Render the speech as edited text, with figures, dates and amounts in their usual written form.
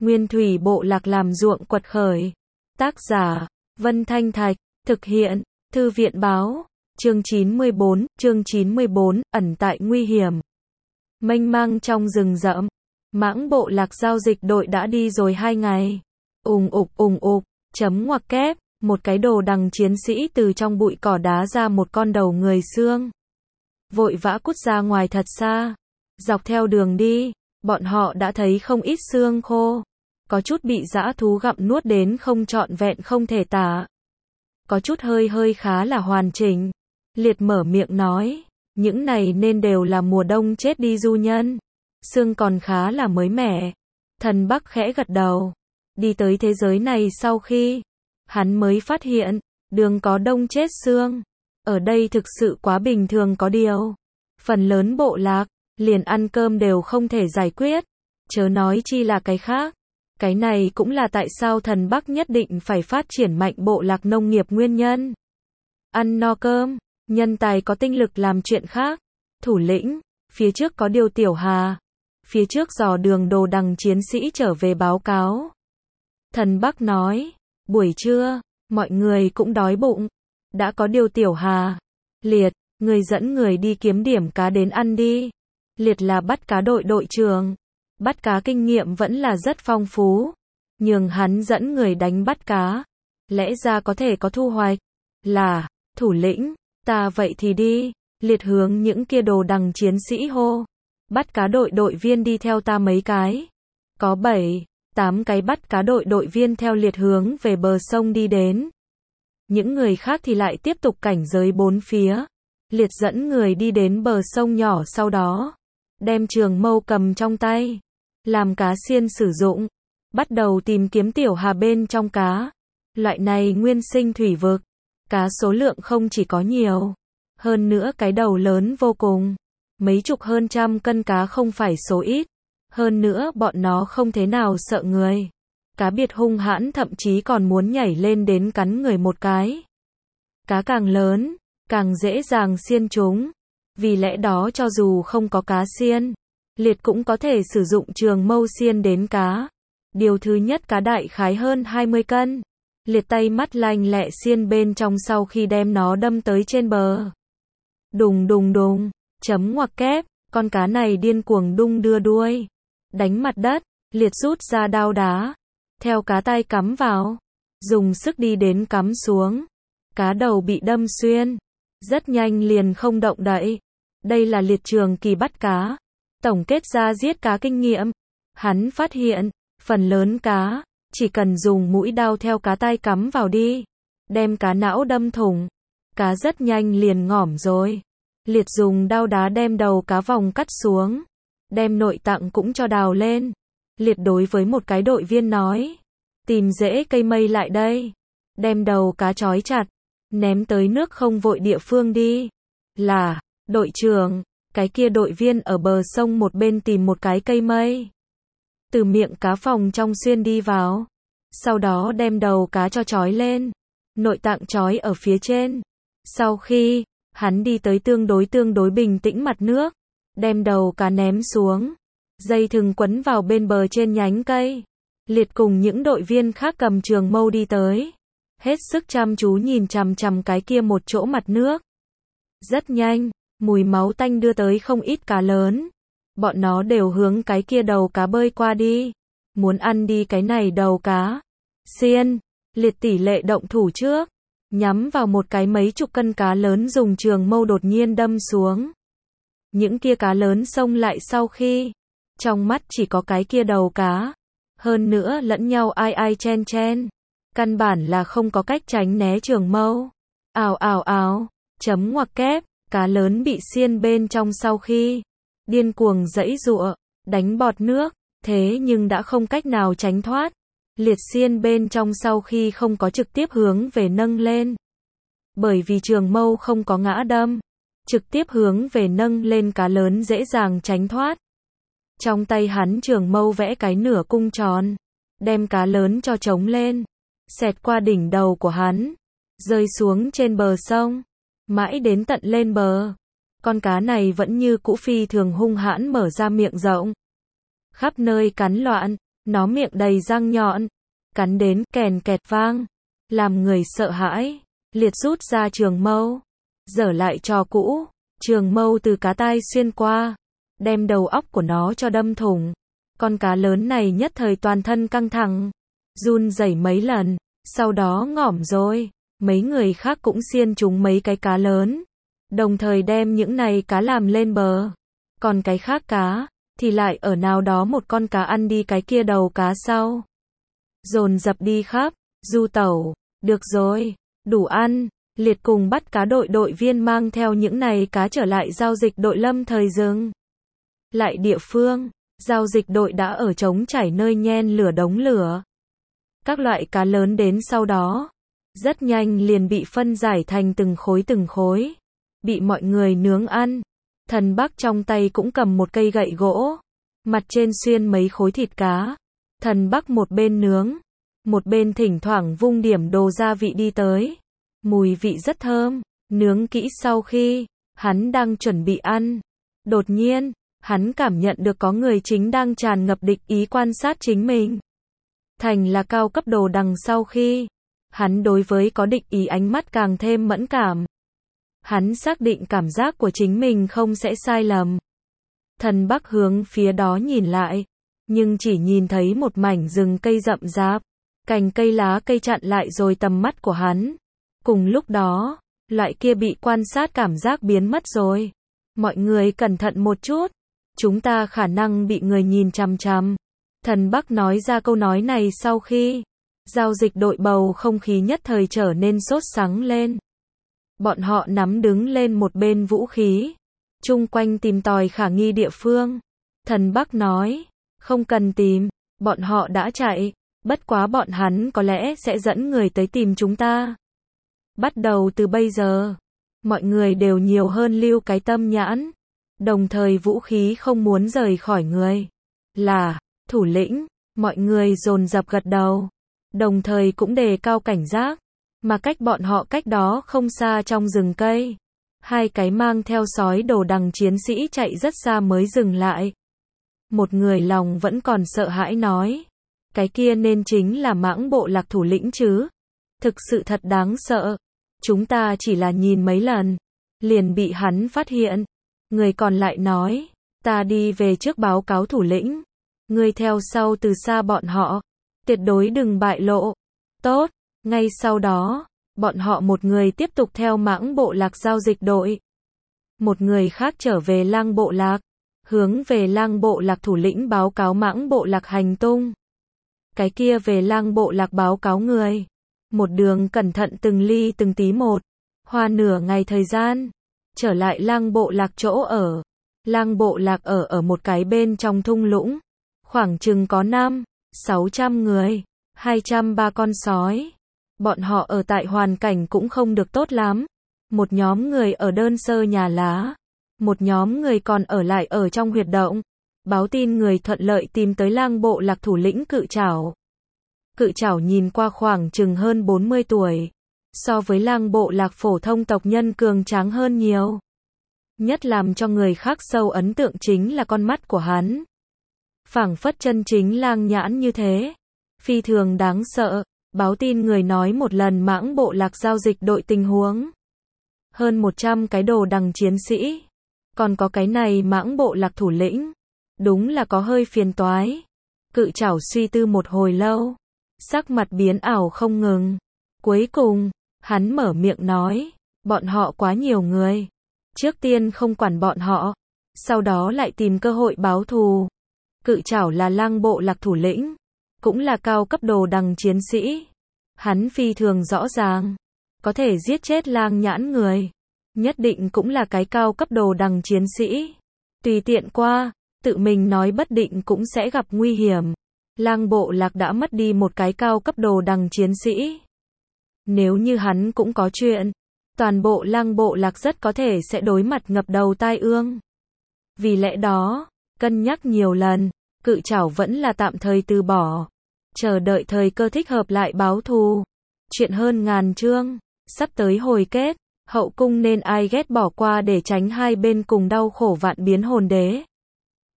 Nguyên thủy bộ lạc làm ruộng quật khởi. Tác giả, Vân Thanh Thạch, thực hiện, Thư viện báo, chương 94, ẩn tại nguy hiểm. Mênh mang trong rừng rậm, mãng bộ lạc giao dịch đội đã đi rồi 2 ngày. Ùng ục, chấm ngoặc kép, một cái đồ đằng chiến sĩ từ trong bụi cỏ đá ra một con đầu người xương. Vội vã cút ra ngoài thật xa. Dọc theo đường đi, bọn họ đã thấy không ít xương khô. Có chút bị dã thú gặm nuốt đến không trọn vẹn không thể tả. Có chút hơi khá là hoàn chỉnh. Liệt mở miệng nói, những này nên đều là mùa đông chết đi du nhân. Xương còn khá là mới mẻ. Thần Bắc khẽ gật đầu. Đi tới thế giới này sau khi hắn mới phát hiện, đường có đông chết xương. Ở đây thực sự quá bình thường có điều. Phần lớn bộ lạc, liền ăn cơm đều không thể giải quyết. Chớ nói chi là cái khác. Cái này cũng là tại sao thần Bắc nhất định phải phát triển mạnh bộ lạc nông nghiệp nguyên nhân. Ăn no cơm, nhân tài có tinh lực làm chuyện khác. Thủ lĩnh, phía trước có điều Tiểu Hà. Phía trước dò đường đồ đằng chiến sĩ trở về báo cáo. Thần Bắc nói, buổi trưa, mọi người cũng đói bụng. Đã có điều Tiểu Hà. Liệt, người dẫn người đi kiếm điểm cá đến ăn đi. Liệt là bắt cá đội đội trưởng. Bắt cá kinh nghiệm vẫn là rất phong phú. Nhường hắn dẫn người đánh bắt cá. Lẽ ra có thể có thu hoạch. Là, thủ lĩnh, ta vậy thì đi. Liệt hướng những kia đồ đằng chiến sĩ hô. Bắt cá đội đội viên đi theo ta mấy cái. Có 7-8 cái bắt cá đội đội viên theo Liệt hướng về bờ sông đi đến. Những người khác thì lại tiếp tục cảnh giới bốn phía. Liệt dẫn người đi đến bờ sông nhỏ sau đó. Đem trường mâu cầm trong tay. Làm cá xiên sử dụng. Bắt đầu tìm kiếm Tiểu Hà bên trong cá. Loại này nguyên sinh thủy vực. Cá số lượng không chỉ có nhiều. Hơn nữa cái đầu lớn vô cùng. Mấy chục hơn trăm cân cá không phải số ít. Hơn nữa bọn nó không thế nào sợ người. Cá biệt hung hãn thậm chí còn muốn nhảy lên đến cắn người một cái. Cá càng lớn, càng dễ dàng xiên chúng. Vì lẽ đó cho dù không có cá xiên, Liệt cũng có thể sử dụng trường mâu xiên đến cá. Điều thứ nhất cá đại khái hơn 20 cân. Liệt tay mắt lanh lẹ xiên bên trong sau khi đem nó đâm tới trên bờ. Đùng, chấm ngoặc kép, con cá này điên cuồng đung đưa đuôi. Đánh mặt đất, Liệt rút ra đao đá. Theo cá tay cắm vào. Dùng sức đi đến cắm xuống. Cá đầu bị đâm xuyên. Rất nhanh liền không động đậy. Đây là Liệt trường kỳ bắt cá. Tổng kết ra giết cá kinh nghiệm. Hắn phát hiện, phần lớn cá, chỉ cần dùng mũi đao theo cá tay cắm vào đi. Đem cá não đâm thủng. Cá rất nhanh liền ngỏm rồi. Liệt dùng đao đá đem đầu cá vòng cắt xuống. Đem nội tạng cũng cho đào lên. Liệt đối với một cái đội viên nói. Tìm rễ cây mây lại đây. Đem đầu cá trói chặt. Ném tới nước không vội địa phương đi. Là, đội trưởng, cái kia đội viên ở bờ sông một bên tìm một cái cây mây. Từ miệng cá phòng trong xuyên đi vào. Sau đó đem đầu cá cho trói lên. Nội tạng trói ở phía trên. Sau khi, hắn đi tới tương đối bình tĩnh mặt nước. Đem đầu cá ném xuống. Dây thừng quấn vào bên bờ trên nhánh cây. Liệt cùng những đội viên khác cầm trường mâu đi tới. Hết sức chăm chú nhìn chằm cái kia một chỗ mặt nước. Rất nhanh, mùi máu tanh đưa tới không ít cá lớn. Bọn nó đều hướng cái kia đầu cá bơi qua đi. Muốn ăn đi cái này đầu cá. Xiên, Liệt tỷ lệ động thủ trước. Nhắm vào một cái mấy chục cân cá lớn dùng trường mâu đột nhiên đâm xuống. Những kia cá lớn xông lại sau khi. Trong mắt chỉ có cái kia đầu cá. Hơn nữa lẫn nhau ai chen. Căn bản là không có cách tránh né trường mâu. Ào, chấm ngoặc kép, cá lớn bị xiên bên trong sau khi. Điên cuồng giãy giụa, đánh bọt nước, thế nhưng đã không cách nào tránh thoát. Liệt xiên bên trong sau khi không có trực tiếp hướng về nâng lên. Bởi vì trường mâu không có ngã đâm. Trực tiếp hướng về nâng lên cá lớn dễ dàng tránh thoát. Trong tay hắn trường mâu vẽ cái nửa cung tròn. Đem cá lớn cho trống lên. Xẹt qua đỉnh đầu của hắn. Rơi xuống trên bờ sông. Mãi đến tận lên bờ. Con cá này vẫn như cũ phi thường hung hãn mở ra miệng rộng. Khắp nơi cắn loạn. Nó miệng đầy răng nhọn, cắn đến kèn kẹt vang, làm người sợ hãi. Liệt rút ra trường mâu, dở lại trò cũ, trường mâu từ cá tai xuyên qua, đem đầu óc của nó cho đâm thủng. Con cá lớn này nhất thời toàn thân căng thẳng, run rẩy mấy lần, sau đó ngỏm rồi. Mấy người khác cũng xiên trúng mấy cái cá lớn, đồng thời đem những này cá làm lên bờ. Còn cái khác cá, thì lại ở nào đó một con cá ăn đi cái kia đầu cá sau. Dồn dập đi khắp, du tẩu, được rồi, đủ ăn. Liệt cùng bắt cá đội viên mang theo những này cá trở lại giao dịch đội lâm thời dừng lại địa phương. Giao dịch đội đã ở trống trải nơi nhen lửa đống lửa. Các loại cá lớn đến sau đó, rất nhanh liền bị phân giải thành từng khối, bị mọi người nướng ăn. Thần Bắc trong tay cũng cầm một cây gậy gỗ, mặt trên xuyên mấy khối thịt cá. Thần Bắc một bên nướng, một bên thỉnh thoảng vung điểm đồ gia vị đi tới. Mùi vị rất thơm, nướng kỹ sau khi hắn đang chuẩn bị ăn. Đột nhiên, hắn cảm nhận được có người chính đang tràn ngập địch ý quan sát chính mình. Thành là cao cấp đồ đằng sau khi hắn đối với có địch ý ánh mắt càng thêm mẫn cảm. Hắn xác định cảm giác của chính mình không sẽ sai lầm. Thần Bắc hướng phía đó nhìn lại, nhưng chỉ nhìn thấy một mảnh rừng cây rậm rạp, cành cây lá cây chặn lại rồi tầm mắt của hắn. Cùng lúc đó, loại kia bị quan sát cảm giác biến mất rồi. Mọi người cẩn thận một chút, chúng ta khả năng bị người nhìn chằm chằm. Thần Bắc nói ra câu nói này sau khi giao dịch đội bầu không khí nhất thời trở nên sốt sắng lên. Bọn họ nắm đứng lên một bên vũ khí, chung quanh tìm tòi khả nghi địa phương. Thần Bắc nói, không cần tìm, bọn họ đã chạy, bất quá bọn hắn có lẽ sẽ dẫn người tới tìm chúng ta. Bắt đầu từ bây giờ, mọi người đều nhiều hơn lưu cái tâm nhãn, đồng thời vũ khí không muốn rời khỏi người. Là thủ lĩnh, mọi người dồn dập gật đầu, đồng thời cũng đề cao cảnh giác, mà cách bọn họ cách đó không xa trong rừng cây. Hai cái mang theo sói đồ đằng chiến sĩ chạy rất xa mới dừng lại. Một người lòng vẫn còn sợ hãi nói, cái kia nên chính là Mãng bộ lạc thủ lĩnh chứ. Thực sự thật đáng sợ. Chúng ta chỉ là nhìn mấy lần, liền bị hắn phát hiện. Người còn lại nói, ta đi về trước báo cáo thủ lĩnh. Ngươi theo sau từ xa bọn họ, tuyệt đối đừng bại lộ. Tốt, ngay sau đó, bọn họ một người tiếp tục theo Mãng bộ lạc giao dịch đội. Một người khác trở về Lang bộ lạc, hướng về Lang bộ lạc thủ lĩnh báo cáo Mãng bộ lạc hành tung. Cái kia về Lang bộ lạc báo cáo người. Một đường cẩn thận từng ly từng tí một, hoa nửa ngày thời gian, trở lại Lang bộ lạc chỗ ở. Lang bộ lạc ở một cái bên trong thung lũng, khoảng chừng có 500-600 người, 203 con sói. Bọn họ ở tại hoàn cảnh cũng không được tốt lắm. Một nhóm người ở đơn sơ nhà lá, một nhóm người còn ở lại ở trong huyệt động. Báo tin người thuận lợi tìm tới Lang bộ lạc thủ lĩnh Cự Trảo. Cự Trảo nhìn qua khoảng chừng hơn 40 tuổi, so với Lang bộ lạc phổ thông tộc nhân cường tráng hơn nhiều. Nhất làm cho người khác sâu ấn tượng chính là con mắt của hắn. Phảng phất chân chính lang nhãn như thế, phi thường đáng sợ. Báo tin người nói một lần Mãng bộ lạc giao dịch đội tình huống. Hơn 100 cái đồ đằng chiến sĩ. Còn có cái này Mãng bộ lạc thủ lĩnh. Đúng là có hơi phiền toái. Cự Trảo suy tư một hồi lâu, sắc mặt biến ảo không ngừng. Cuối cùng, hắn mở miệng nói, bọn họ quá nhiều người. Trước tiên không quản bọn họ, sau đó lại tìm cơ hội báo thù. Cự Trảo là Lang bộ lạc thủ lĩnh, cũng là cao cấp đồ đằng chiến sĩ. Hắn phi thường rõ ràng, có thể giết chết lang nhãn người, nhất định cũng là cái cao cấp đồ đằng chiến sĩ. Tùy tiện qua, tự mình nói bất định cũng sẽ gặp nguy hiểm. Lang bộ lạc đã mất đi một cái cao cấp đồ đằng chiến sĩ. Nếu như hắn cũng có chuyện, toàn bộ Lang bộ lạc rất có thể sẽ đối mặt ngập đầu tai ương. Vì lẽ đó, cân nhắc nhiều lần, Cự Trảo vẫn là tạm thời từ bỏ, chờ đợi thời cơ thích hợp lại báo thù. Chuyện hơn ngàn chương, sắp tới hồi kết, hậu cung nên ai ghét bỏ qua để tránh hai bên cùng đau khổ vạn biến hồn đế.